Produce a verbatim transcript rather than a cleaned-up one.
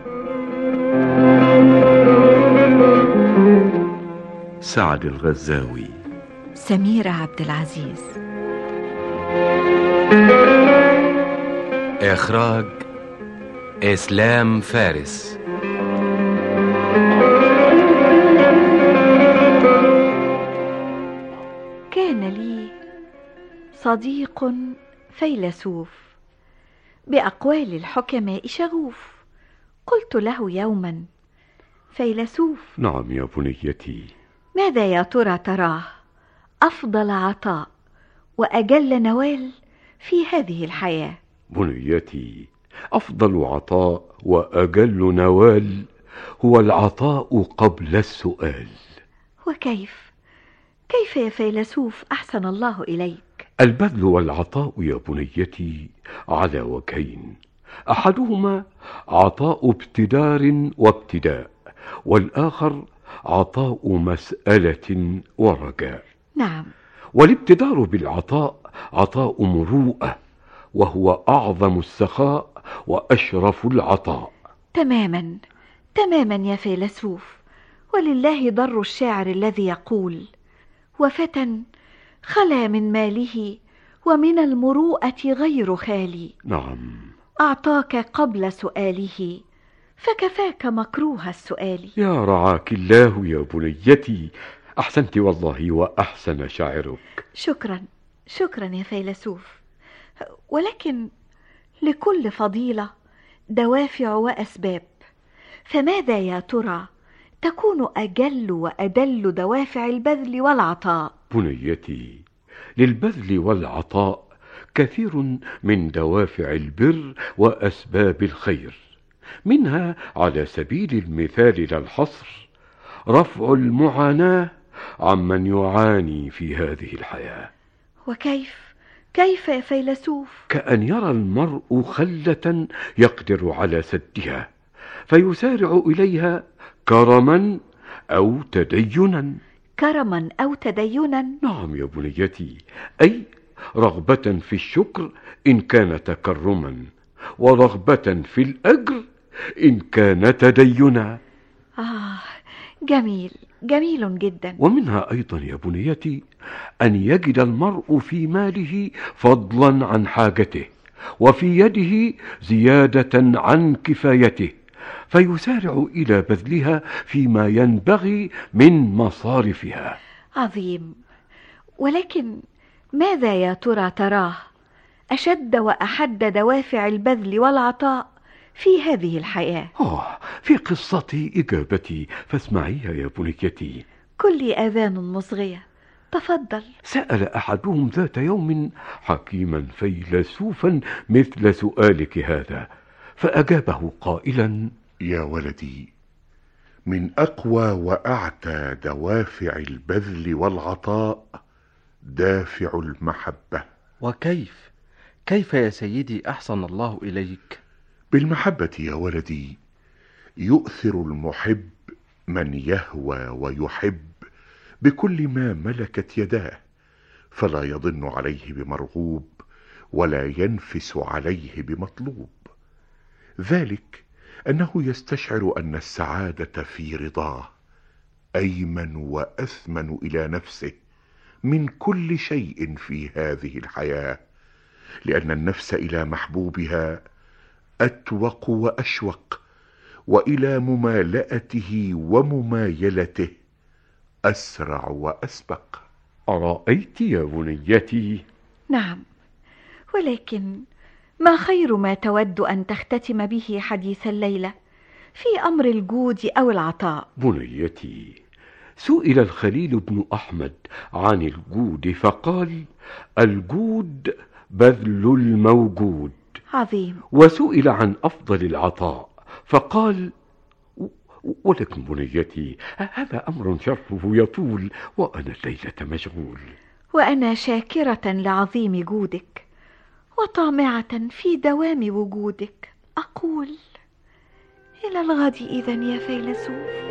سعد الغزاوي. سميرة عبد العزيز. إخراج إسلام فارس. كان لي صديق فيلسوف بأقوال الحكماء شغوف. قلت له يوما: فيلسوف. نعم يا بنيتي. ماذا يا ترى تراه أفضل عطاء وأجل نوال في هذه الحياة؟ بنيتي، أفضل عطاء وأجل نوال هو العطاء قبل السؤال. وكيف كيف يا فيلسوف أحسن الله إليك؟ البذل والعطاء يا بنيتي على وجهين، أحدهما عطاء ابتدار وابتداء، والآخر عطاء مسألة ورجاء. نعم. والابتدار بالعطاء عطاء مروءة، وهو أعظم السخاء وأشرف العطاء. تماما تماما يا فيلسوف. ولله ضر الشاعر الذي يقول: وفتى خلا من ماله ومن المروءة غير خالي. نعم. أعطاك قبل سؤاله فكفاك مكروه السؤال. يا رعاك الله يا بنيتي، أحسنت والله وأحسن شاعرك. شكرا شكرا يا فيلسوف. ولكن لكل فضيلة دوافع وأسباب، فماذا يا ترى تكون أجل وأدل دوافع البذل والعطاء؟ بنيتي، للبذل والعطاء كثير من دوافع البر وأسباب الخير، منها على سبيل المثال لا الحصر رفع المعاناة عمن يعاني في هذه الحياة. وكيف كيف يا فيلسوف؟ كأن يرى المرء خلة يقدر على سدها فيسارع إليها كرما أو تدينا. كرما أو تدينا؟ نعم يا بنيتي، أي رغبة في الشكر إن كان تكرما، ورغبة في الأجر إن كان تدينا. آه، جميل جميل جدا. ومنها أيضا يا بنيتي أن يجد المرء في ماله فضلا عن حاجته، وفي يده زيادة عن كفايته، فيسارع إلى بذلها فيما ينبغي من مصارفها. عظيم. ولكن ماذا يا ترى تراه أشد وأحد دوافع البذل والعطاء في هذه الحياة؟ آه، في قصتي إجابتي فاسمعيها يا بنيتي. كل آذان مصغية، تفضل. سأل أحدهم ذات يوم حكيما فيلسوفا مثل سؤالك هذا، فأجابه قائلا: يا ولدي، من أقوى وأعتى دوافع البذل والعطاء دافع المحبة. وكيف كيف يا سيدي أحسن الله إليك؟ بالمحبة يا ولدي يؤثر المحب من يهوى ويحب بكل ما ملكت يداه، فلا يضن عليه بمرغوب ولا ينفس عليه بمطلوب. ذلك أنه يستشعر أن السعادة في رضاه أيمن وأثمن إلى نفسه من كل شيء في هذه الحياة، لأن النفس إلى محبوبها أتوق وأشوق، وإلى ممالأته وممايلته أسرع وأسبق. أرأيت يا بنيتي؟ نعم. ولكن ما خير ما تود أن تختتم به حديث الليلة في أمر الجود أو العطاء؟ بنيتي، سئل الخليل بن أحمد عن الجود فقال: الجود بذل الموجود. عظيم. وسئل عن أفضل العطاء فقال: ولكن بنيتي، هذا أمر شرحه يطول وأنا الليلة مشغول. وأنا شاكرة لعظيم جودك وطامعة في دوام وجودك. أقول إلى الغد إذن يا فيلسوف.